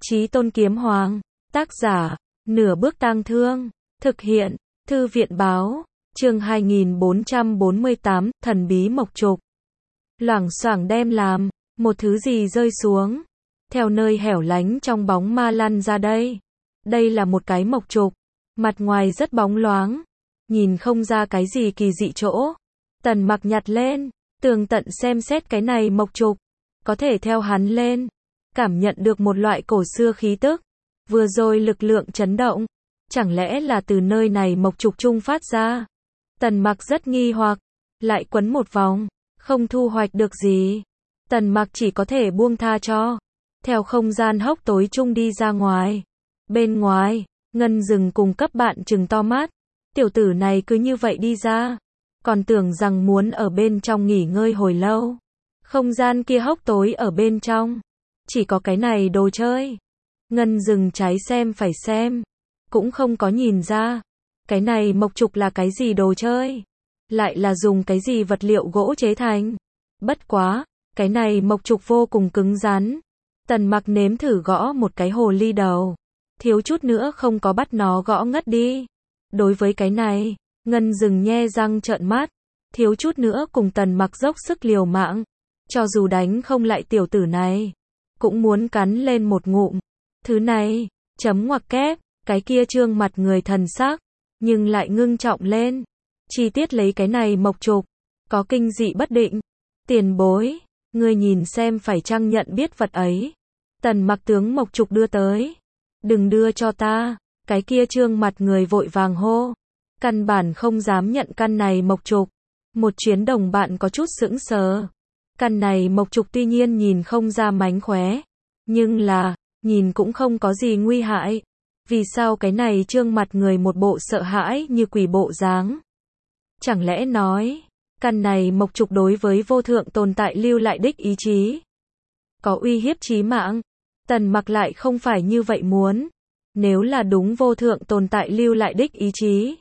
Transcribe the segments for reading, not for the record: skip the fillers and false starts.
Chí Tôn Kiếm Hoàng, tác giả, Nửa Bước Tang Thương, thực hiện, Thư viện báo, chương 2448, thần bí mộc trục. Loảng xoảng đem làm, một thứ gì rơi xuống, theo nơi hẻo lánh trong bóng ma lăn ra đây. Đây là một cái mộc trục, mặt ngoài rất bóng loáng, nhìn không ra cái gì kỳ dị chỗ. Tần Mặc nhặt lên, tường tận xem xét cái này mộc trục, có thể theo hắn lên, cảm nhận được một loại cổ xưa khí tức. Vừa rồi lực lượng chấn động, chẳng lẽ là từ nơi này mộc trục trung phát ra? Tần Mặc rất nghi hoặc, lại quấn một vòng, không thu hoạch được gì. Tần Mặc chỉ có thể buông tha cho, theo không gian hốc tối chung đi ra ngoài. Bên ngoài, Ngân Dừng cùng cấp bạn trừng to mắt, tiểu tử này cứ như vậy đi ra, còn tưởng rằng muốn ở bên trong nghỉ ngơi hồi lâu. Không gian kia hốc tối ở bên trong, chỉ có cái này đồ chơi. Ngân Dừng trái xem phải xem, cũng không có nhìn ra, cái này mộc trục là cái gì đồ chơi, lại là dùng cái gì vật liệu gỗ chế thành. Bất quá, cái này mộc trục vô cùng cứng rắn. Tần Mặc nếm thử gõ một cái hồ ly đầu, thiếu chút nữa không có bắt nó gõ ngất đi. Đối với cái này, Ngân Dừng nhe răng trợn mắt, thiếu chút nữa cùng Tần Mặc dốc sức liều mạng, cho dù đánh không lại tiểu tử này, cũng muốn cắn lên một ngụm. Thứ này, chấm ngoặc kép, cái kia trương mặt người thần sắc, nhưng lại ngưng trọng lên. Chi tiết lấy cái này mộc trục, có kinh dị bất định. Tiền bối, ngươi nhìn xem phải chăng nhận biết vật ấy. Tần Mặc tướng mộc trục đưa tới. Đừng đưa cho ta, cái kia trương mặt người vội vàng hô. Căn bản không dám nhận căn này mộc trục. Một chuyến đồng bạn có chút sững sờ. Căn này mộc trục tuy nhiên nhìn không ra mánh khóe, nhưng là, nhìn cũng không có gì nguy hại. Vì sao cái này trương mặt người một bộ sợ hãi như quỷ bộ dáng? Chẳng lẽ nói, căn này mộc trục đối với vô thượng tồn tại lưu lại đích ý chí có uy hiếp chí mạng? Tần Mặc lại không phải như vậy muốn. Nếu là đúng vô thượng tồn tại lưu lại đích ý chí,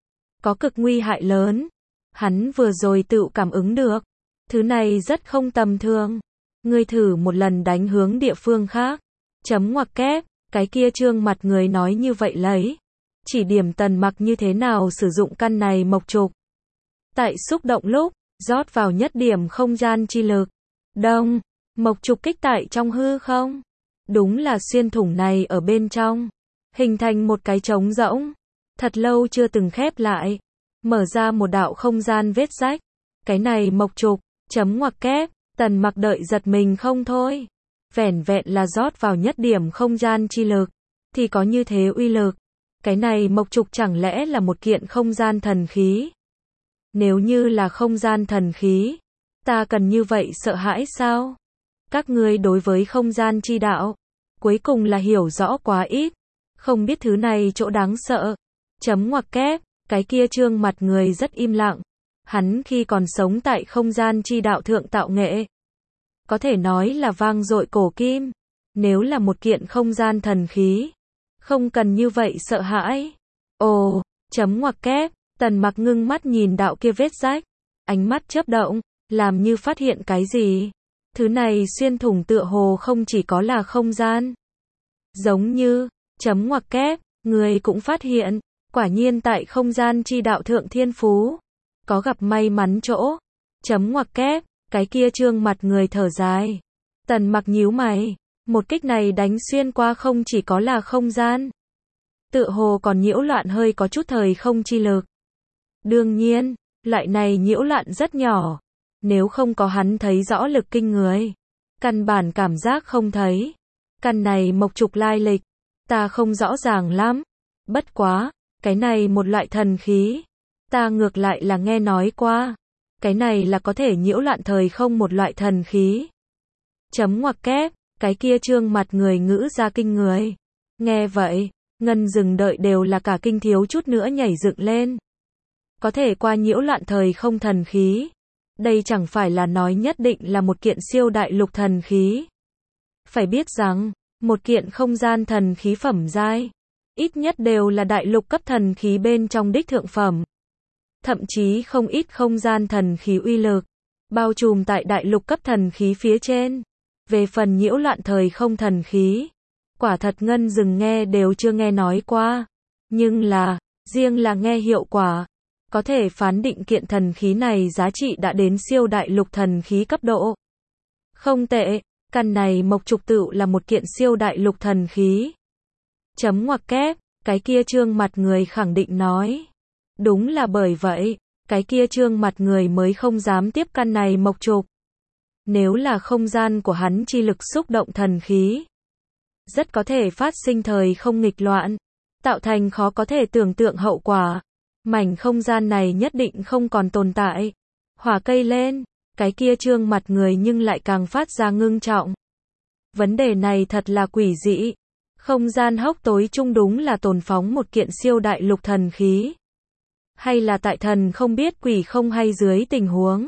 có cực nguy hại lớn. Hắn vừa rồi tự cảm ứng được, thứ này rất không tầm thường. Ngươi thử một lần đánh hướng địa phương khác. Chấm ngoặc kép, cái kia trương mặt người nói như vậy lấy. Chỉ điểm Tần Mặc như thế nào sử dụng căn này mộc trục. Tại xúc động lúc, rót vào nhất điểm không gian chi lực. Đông, mộc trục kích tại trong hư không. Đúng là xuyên thủng này ở bên trong, hình thành một cái trống rỗng, thật lâu chưa từng khép lại, mở ra một đạo không gian vết rách. Cái này mộc trục, chấm ngoặc kép, Tần Mặc đợi giật mình không thôi. Vẻn vẹn là rót vào nhất điểm không gian chi lực, thì có như thế uy lực. Cái này mộc trục chẳng lẽ là một kiện không gian thần khí? Nếu như là không gian thần khí, ta cần như vậy sợ hãi sao? Các ngươi đối với không gian chi đạo, cuối cùng là hiểu rõ quá ít, không biết thứ này chỗ đáng sợ. Chấm ngoặc kép, cái kia trương mặt người rất im lặng. Hắn khi còn sống tại không gian chi đạo thượng tạo nghệ, có thể nói là vang dội cổ kim. Nếu là một kiện không gian thần khí, không cần như vậy sợ hãi. Ồ, chấm ngoặc kép, Tần Mặc ngưng mắt nhìn đạo kia vết rách, ánh mắt chớp động, làm như phát hiện cái gì. Thứ này xuyên thủng tựa hồ không chỉ có là không gian. Giống như, chấm ngoặc kép, người cũng phát hiện, quả nhiên tại không gian chi đạo thượng thiên phú, có gặp may mắn chỗ. Chấm ngoặc kép, cái kia trương mặt người thở dài. Tần Mặc nhíu mày, một kích này đánh xuyên qua không chỉ có là không gian, tựa hồ còn nhiễu loạn hơi có chút thời không chi lực. Đương nhiên, loại này nhiễu loạn rất nhỏ, nếu không có hắn thấy rõ lực kinh người, căn bản cảm giác không thấy. Căn này mộc trục lai lịch, ta không rõ ràng lắm. Bất quá, cái này một loại thần khí, ta ngược lại là nghe nói qua. Cái này là có thể nhiễu loạn thời không một loại thần khí. Chấm ngoặc kép, cái kia trương mặt người ngữ ra kinh người. Nghe vậy, Ngân Dừng đợi đều là cả kinh thiếu chút nữa nhảy dựng lên. Có thể qua nhiễu loạn thời không thần khí. Đây chẳng phải là nói nhất định là một kiện siêu đại lục thần khí. Phải biết rằng, một kiện không gian thần khí phẩm giai, ít nhất đều là đại lục cấp thần khí bên trong đích thượng phẩm. Thậm chí không ít không gian thần khí uy lực, bao trùm tại đại lục cấp thần khí phía trên. Về phần nhiễu loạn thời không thần khí, quả thật Ngân Dừng nghe đều chưa nghe nói qua. Nhưng riêng là nghe hiệu quả, có thể phán định kiện thần khí này giá trị đã đến siêu đại lục thần khí cấp độ. Không tệ, căn này mộc trục tựu là một kiện siêu đại lục thần khí. Chấm ngoặc kép, cái kia trương mặt người khẳng định nói. Đúng là bởi vậy, cái kia trương mặt người mới không dám tiếp căn này mộc trục. Nếu là không gian của hắn chi lực xúc động thần khí, rất có thể phát sinh thời không nghịch loạn, tạo thành khó có thể tưởng tượng hậu quả. Mảnh không gian này nhất định không còn tồn tại. Hỏa cây lên, cái kia trương mặt người nhưng lại càng phát ra ngưng trọng. Vấn đề này thật là quỷ dị. Không gian hốc tối chung đúng là tồn phóng một kiện siêu đại lục thần khí. Hay là tại thần không biết quỷ không hay dưới tình huống.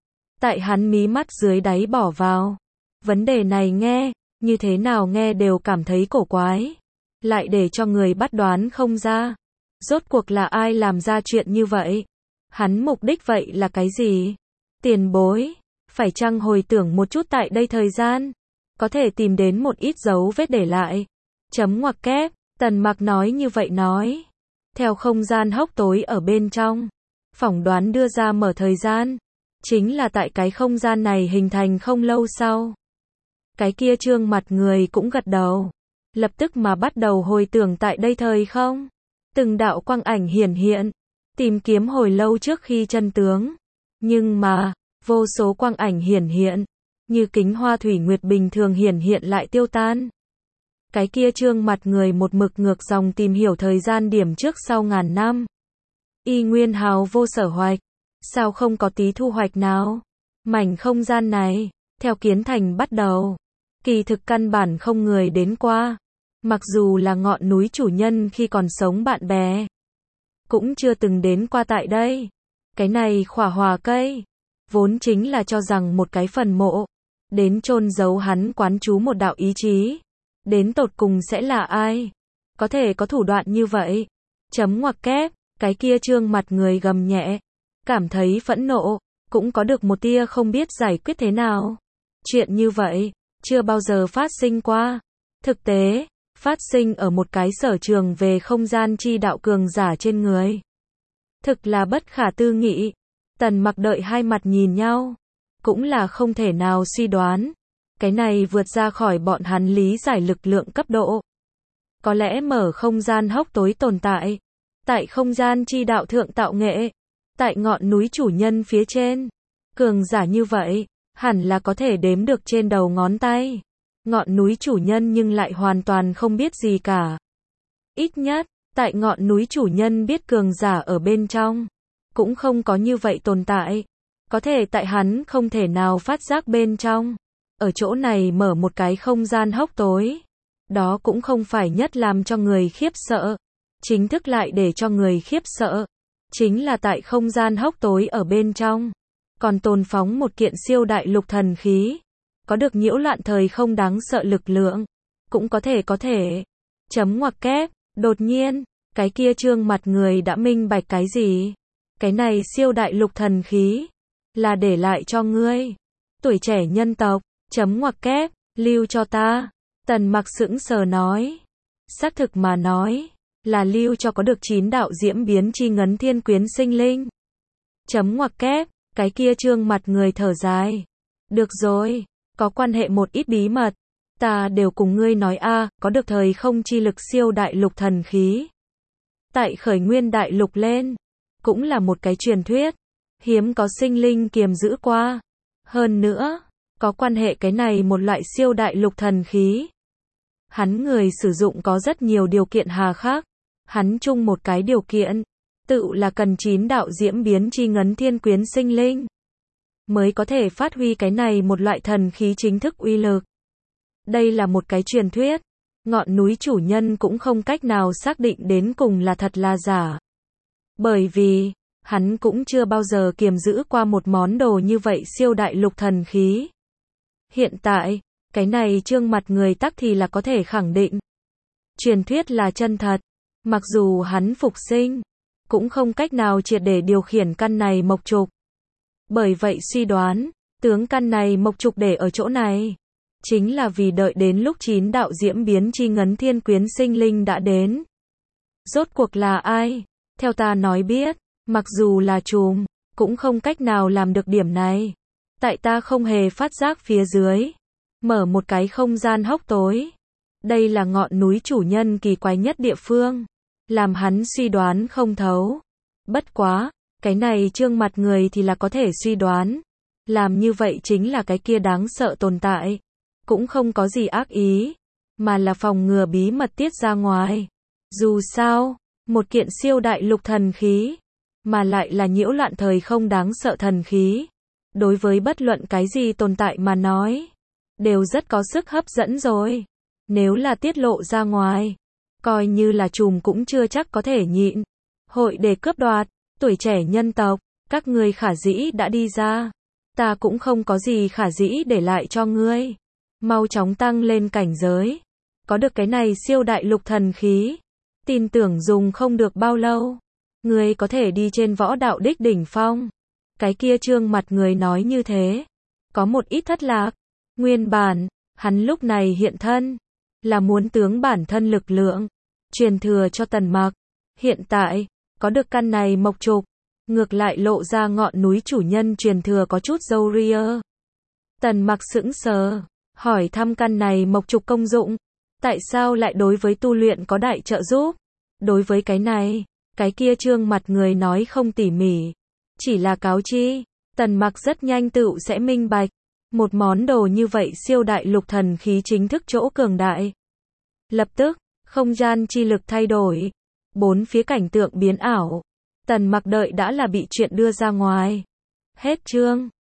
Tại hắn mí mắt dưới đáy bỏ vào. Vấn đề này nghe, như thế nào nghe đều cảm thấy cổ quái. Lại để cho người bắt đoán không ra. Rốt cuộc là ai làm ra chuyện như vậy? Hắn mục đích vậy là cái gì? Tiền bối, phải chăng hồi tưởng một chút tại đây thời gian? Có thể tìm đến một ít dấu vết để lại. Chấm ngoặc kép, Tần Mặc nói như vậy nói. Theo không gian hốc tối ở bên trong, phỏng đoán đưa ra mở thời gian. Chính là tại cái không gian này hình thành không lâu sau. Cái kia trương mặt người cũng gật đầu. Lập tức mà bắt đầu hồi tưởng tại đây thời không. Từng đạo quang ảnh hiển hiện. Tìm kiếm hồi lâu trước khi chân tướng. Nhưng mà, vô số quang ảnh hiển hiện. Như kính hoa thủy nguyệt bình thường hiển hiện lại tiêu tan. Cái kia trương mặt người một mực ngược dòng tìm hiểu thời gian điểm trước sau ngàn năm. Y nguyên hào vô sở hoạch. Sao không có tí thu hoạch nào? Mảnh không gian này, theo kiến thành bắt đầu. Kỳ thực căn bản không người đến qua. Mặc dù là ngọn núi chủ nhân khi còn sống bạn bè. Cũng chưa từng đến qua tại đây. Cái này khỏa hòa cây. Vốn chính là cho rằng một cái phần mộ. Đến chôn giấu hắn quán trú một đạo ý chí. Đến tột cùng sẽ là ai? Có thể có thủ đoạn như vậy. Chấm ngoặc kép, cái kia trương mặt người gầm nhẹ. Cảm thấy phẫn nộ, cũng có được một tia không biết giải quyết thế nào. Chuyện như vậy, chưa bao giờ phát sinh qua. Thực tế, phát sinh ở một cái sở trường về không gian chi đạo cường giả trên người. Thực là bất khả tư nghị. Tần Mặc đợi hai mặt nhìn nhau. Cũng là không thể nào suy đoán. Cái này vượt ra khỏi bọn hắn lý giải lực lượng cấp độ. Có lẽ mở không gian hốc tối tồn tại. Tại không gian chi đạo thượng tạo nghệ. Tại ngọn núi chủ nhân phía trên. Cường giả như vậy, hẳn là có thể đếm được trên đầu ngón tay. Ngọn núi chủ nhân nhưng lại hoàn toàn không biết gì cả. Ít nhất, tại ngọn núi chủ nhân biết cường giả ở bên trong. Cũng không có như vậy tồn tại. Có thể tại hắn không thể nào phát giác bên trong. Ở chỗ này mở một cái không gian hốc tối. Đó cũng không phải nhất làm cho người khiếp sợ. Chính thức lại để cho người khiếp sợ. Chính là tại không gian hốc tối ở bên trong. Còn tồn phóng một kiện siêu đại lục thần khí. Có được nhiễu loạn thời không đáng sợ lực lượng. Cũng có thể. Chấm ngoặc kép, đột nhiên, cái kia trương mặt người đã minh bạch cái gì? Cái này siêu đại lục thần khí. Là để lại cho ngươi. Tuổi trẻ nhân tộc, chấm ngoặc kép, lưu cho ta. Tần Mặc sững sờ nói. Xác thực mà nói. Là lưu cho có được 9 đạo diễm biến chi ngấn thiên quyến sinh linh. Chấm ngoặc kép, cái kia trương mặt người thở dài. Được rồi, có quan hệ một ít bí mật. Ta đều cùng ngươi nói có được thời không chi lực siêu đại lục thần khí. Tại khởi nguyên đại lục lên. Cũng là một cái truyền thuyết. Hiếm có sinh linh kiềm giữ qua. Hơn nữa, có quan hệ cái này một loại siêu đại lục thần khí. Hắn người sử dụng có rất nhiều điều kiện hà khắc. Hắn chung một cái điều kiện, tự là cần 9 đạo diễm biến chi ngấn thiên quyến sinh linh. Mới có thể phát huy cái này một loại thần khí chính thức uy lực. Đây là một cái truyền thuyết. Ngọn núi chủ nhân cũng không cách nào xác định đến cùng là thật là giả. Bởi vì, hắn cũng chưa bao giờ kiềm giữ qua một món đồ như vậy siêu đại lục thần khí. Hiện tại, cái này trương mặt người tắc thì là có thể khẳng định. Truyền thuyết là chân thật. Mặc dù hắn phục sinh, cũng không cách nào triệt để điều khiển căn này mộc trục. Bởi vậy suy đoán, tướng căn này mộc trục để ở chỗ này, chính là vì đợi đến lúc 9 đạo diễm biến chi ngấn thiên quyến sinh linh đã đến. Rốt cuộc là ai? Theo ta nói biết, mặc dù là trùm, cũng không cách nào làm được điểm này. Tại ta không hề phát giác phía dưới, mở một cái không gian hốc tối. Đây là ngọn núi chủ nhân kỳ quái nhất địa phương, làm hắn suy đoán không thấu. Bất quá, cái này trương mặt người thì là có thể suy đoán. Làm như vậy chính là cái kia đáng sợ tồn tại. Cũng không có gì ác ý, mà là phòng ngừa bí mật tiết ra ngoài. Dù sao, một kiện siêu đại lục thần khí, mà lại là nhiễu loạn thời không đáng sợ thần khí. Đối với bất luận cái gì tồn tại mà nói, đều rất có sức hấp dẫn rồi. Nếu là tiết lộ ra ngoài, coi như là trùm cũng chưa chắc có thể nhịn. Hội để cướp đoạt, tuổi trẻ nhân tộc, các ngươi khả dĩ đã đi ra. Ta cũng không có gì khả dĩ để lại cho ngươi. Mau chóng tăng lên cảnh giới. Có được cái này siêu đại lục thần khí. Tin tưởng dùng không được bao lâu. Ngươi có thể đi trên võ đạo đích đỉnh phong. Cái kia trương mặt người nói như thế. Có một ít thất lạc. Nguyên bản, hắn lúc này hiện thân. Là muốn tướng bản thân lực lượng. Truyền thừa cho Tần Mặc. Hiện tại, có được căn này mộc trục. Ngược lại lộ ra ngọn núi chủ nhân truyền thừa có chút râu ria. Tần Mặc sững sờ. Hỏi thăm căn này mộc trục công dụng. Tại sao lại đối với tu luyện có đại trợ giúp? Đối với cái này, cái kia trương mặt người nói không tỉ mỉ. Chỉ là cáo chi. Tần Mặc rất nhanh tựu sẽ minh bạch. Một món đồ như vậy siêu đại lục thần khí chính thức chỗ cường đại. Lập tức, không gian chi lực thay đổi. Bốn phía cảnh tượng biến ảo. Tần Mặc đợi đã là bị chuyện đưa ra ngoài. Hết chương.